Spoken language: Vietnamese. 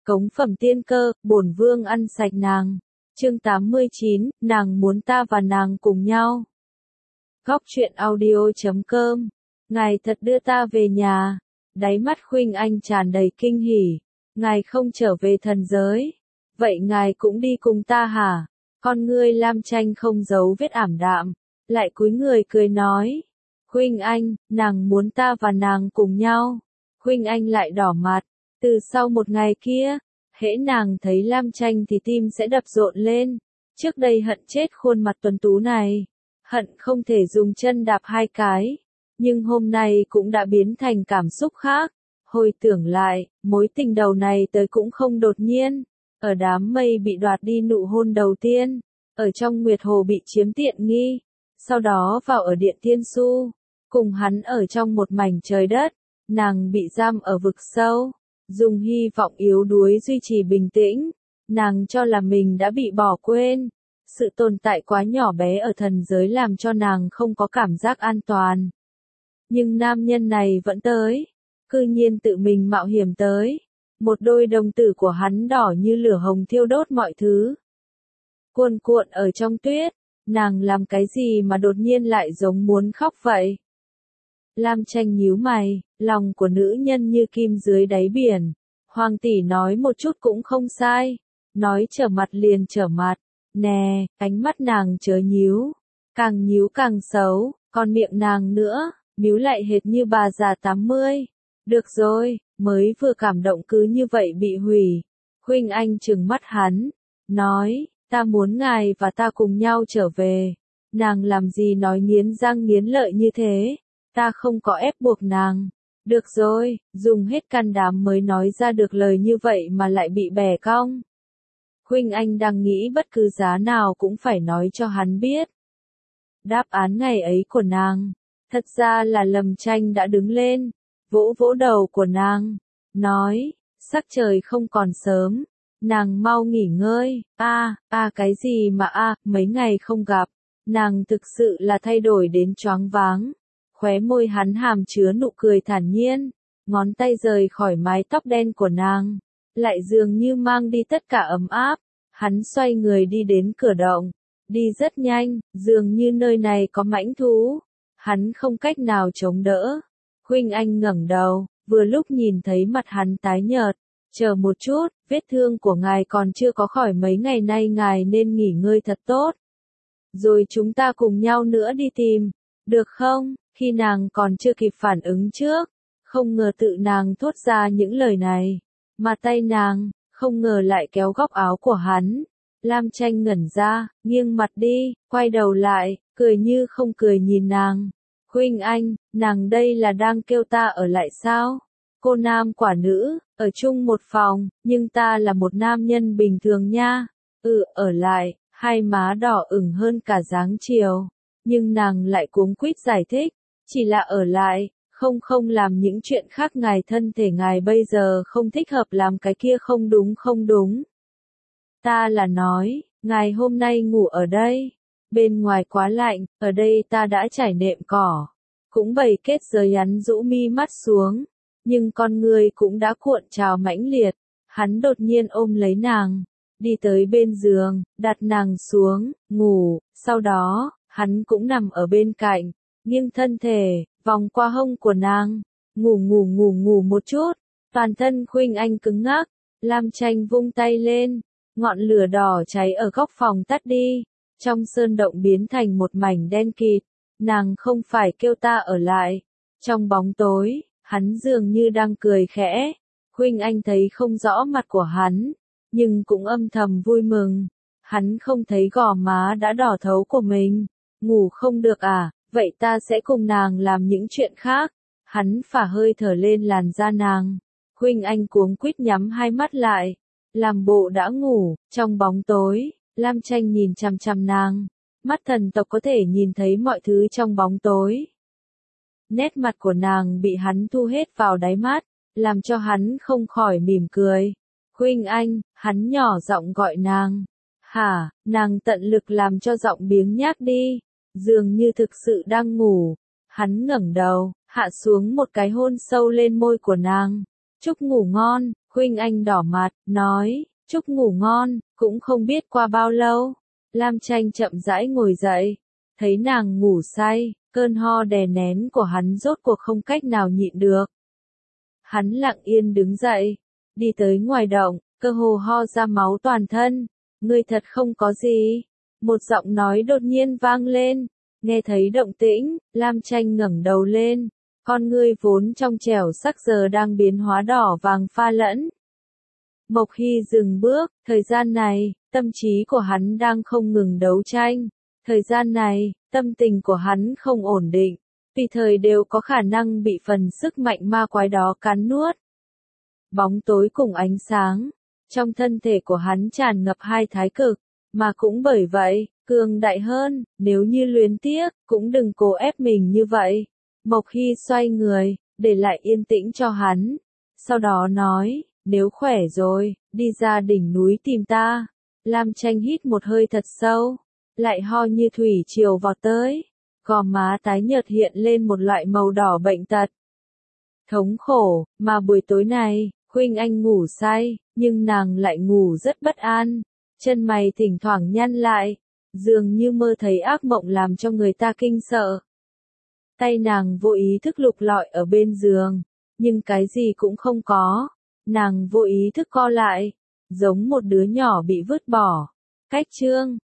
Cống phẩm tiên cơ, bổn vương ăn sạch nàng. Chương 89, nàng muốn ta và nàng cùng nhau. Góc truyện audio.com. Ngài thật đưa ta về nhà. Đáy mắt Khuynh Anh tràn đầy kinh hỉ. Ngài không trở về thần giới. Vậy ngài cũng đi cùng ta hả? Con ngươi Lam Tranh không giấu vết ảm đạm. Lại cúi người cười nói. Khuynh Anh, nàng muốn ta và nàng cùng nhau. Khuynh Anh lại đỏ mặt. Từ sau một ngày kia, hễ nàng thấy Lam Tranh thì tim sẽ đập rộn lên. Trước đây hận chết khuôn mặt tuấn tú này. Hận không thể dùng chân đạp hai cái. Nhưng hôm nay cũng đã biến thành cảm xúc khác. Hồi tưởng lại, mối tình đầu này tới cũng không đột nhiên. Ở đám mây bị đoạt đi nụ hôn đầu tiên. Ở trong Nguyệt Hồ bị chiếm tiện nghi. Sau đó vào ở Điện Thiên Su. Cùng hắn ở trong một mảnh trời đất. Nàng bị giam ở vực sâu. Dùng hy vọng yếu đuối duy trì bình tĩnh. Nàng cho là mình đã bị bỏ quên. Sự tồn tại quá nhỏ bé ở thần giới làm cho nàng không có cảm giác an toàn. Nhưng nam nhân này vẫn tới. Cư nhiên tự mình mạo hiểm tới. Một đôi đồng tử của hắn đỏ như lửa hồng thiêu đốt mọi thứ. Cuồn cuộn ở trong tuyết. Nàng làm cái gì mà đột nhiên lại giống muốn khóc vậy? Lam Tranh nhíu mày, lòng của nữ nhân như kim dưới đáy biển. Hoàng tỷ nói một chút cũng không sai. Nói trở mặt liền trở mặt. Nè, ánh mắt nàng chớ nhíu. Càng nhíu càng xấu, còn miệng nàng nữa, míu lại hệt như bà già 80. Được rồi, mới vừa cảm động cứ như vậy bị hủy. Khuynh Anh trừng mắt hắn, nói, ta muốn ngài và ta cùng nhau trở về. Nàng làm gì nói nghiến răng nghiến lợi như thế? Ta không có ép buộc nàng. Được rồi, dùng hết can đảm mới nói ra được lời như vậy mà lại bị bẻ cong. Khuynh Anh đang nghĩ bất cứ giá nào cũng phải nói cho hắn biết. Đáp án ngày ấy của nàng, thật ra là Lâm Tranh đã đứng lên, vỗ vỗ đầu của nàng, nói, sắc trời không còn sớm, nàng mau nghỉ ngơi. Cái gì mà mấy ngày không gặp, nàng thực sự là thay đổi đến choáng váng. Khóe môi hắn hàm chứa nụ cười thản nhiên, ngón tay rời khỏi mái tóc đen của nàng, lại dường như mang đi tất cả ấm áp. Hắn xoay người đi đến cửa động, đi rất nhanh, dường như nơi này có mãnh thú. Hắn không cách nào chống đỡ. Khuynh Anh ngẩng đầu, vừa lúc nhìn thấy mặt hắn tái nhợt. Chờ một chút, vết thương của ngài còn chưa có khỏi mấy ngày nay, ngài nên nghỉ ngơi thật tốt. Rồi chúng ta cùng nhau nữa đi tìm, được không? Khi nàng còn chưa kịp phản ứng trước, không ngờ tự nàng thốt ra những lời này, mà tay nàng, không ngờ lại kéo góc áo của hắn. Lam Tranh ngẩn ra, nghiêng mặt đi, quay đầu lại, cười như không cười nhìn nàng. Khuynh Anh, nàng đây là đang kêu ta ở lại sao? Cô nam quả nữ, ở chung một phòng, nhưng ta là một nam nhân bình thường nha. Ở lại, hai má đỏ ửng hơn cả dáng chiều. Nhưng nàng lại cuống quýt giải thích, chỉ là ở lại, không làm những chuyện khác. Ngài thân thể ngài bây giờ không thích hợp làm cái kia, không đúng. Ta là nói, ngài hôm nay ngủ ở đây. Bên ngoài quá lạnh, ở đây ta đã trải nệm cỏ. Cũng bày kết giới. Hắn rũ mi mắt xuống, nhưng con người cũng đã cuộn trào mãnh liệt. Hắn đột nhiên ôm lấy nàng, đi tới bên giường, đặt nàng xuống, ngủ. Sau đó, hắn cũng nằm ở bên cạnh, nghiêng thân thể, vòng qua hông của nàng. Ngủ một chút. Toàn thân Khuynh Anh cứng ngắc. Lam Tranh vung tay lên, ngọn lửa đỏ cháy ở góc phòng tắt đi. Trong sơn động biến thành một mảnh đen kịt. Nàng không phải kêu ta ở lại. Trong bóng tối, hắn dường như đang cười khẽ. Khuynh Anh thấy không rõ mặt của hắn, nhưng cũng âm thầm vui mừng. Hắn không thấy gò má đã đỏ thấu của mình. Ngủ không được à? Vậy ta sẽ cùng nàng làm những chuyện khác. Hắn phả hơi thở lên làn da nàng. Khuynh Anh cuống quýt nhắm hai mắt lại, làm bộ đã ngủ. Trong bóng tối, Lam Tranh nhìn chằm chằm nàng. Mắt thần tộc có thể nhìn thấy mọi thứ trong bóng tối. Nét mặt của nàng bị hắn thu hết vào đáy mắt, làm cho hắn không khỏi mỉm cười. Khuynh Anh, hắn nhỏ giọng gọi nàng. Hả? Nàng tận lực làm cho giọng biếng nhác đi, dường như thực sự đang ngủ. Hắn ngẩng đầu, hạ xuống một cái hôn sâu lên môi của nàng. Chúc ngủ ngon. Khuynh Anh đỏ mặt, nói, chúc ngủ ngon, cũng không biết qua bao lâu. Lam Tranh chậm rãi ngồi dậy, thấy nàng ngủ say, cơn ho đè nén của hắn rốt cuộc không cách nào nhịn được. Hắn lặng yên đứng dậy, đi tới ngoài động, cơ hồ ho ra máu toàn thân. Ngươi thật không có gì. Một giọng nói đột nhiên vang lên, nghe thấy động tĩnh, Lam Tranh ngẩng đầu lên, con ngươi vốn trong trẻo sắc giờ đang biến hóa đỏ vàng pha lẫn. Mộc Hy dừng bước, thời gian này, tâm trí của hắn đang không ngừng đấu tranh. Thời gian này, tâm tình của hắn không ổn định, tùy thời đều có khả năng bị phần sức mạnh ma quái đó cắn nuốt. Bóng tối cùng ánh sáng, trong thân thể của hắn tràn ngập hai thái cực, mà cũng bởi vậy, cường đại hơn, nếu như luyến tiếc, cũng đừng cố ép mình như vậy. Mộc Hy xoay người, để lại yên tĩnh cho hắn, sau đó nói, nếu khỏe rồi, đi ra đỉnh núi tìm ta. Lam Tranh hít một hơi thật sâu, lại ho như thủy triều vọt tới, gò má tái nhợt hiện lên một loại màu đỏ bệnh tật. Thống khổ, mà buổi tối này, Khuynh Anh ngủ say, nhưng nàng lại ngủ rất bất an, chân mày thỉnh thoảng nhăn lại, dường như mơ thấy ác mộng làm cho người ta kinh sợ. Tay nàng vô ý thức lục lọi ở bên giường, nhưng cái gì cũng không có, nàng vô ý thức co lại, giống một đứa nhỏ bị vứt bỏ. Cách chương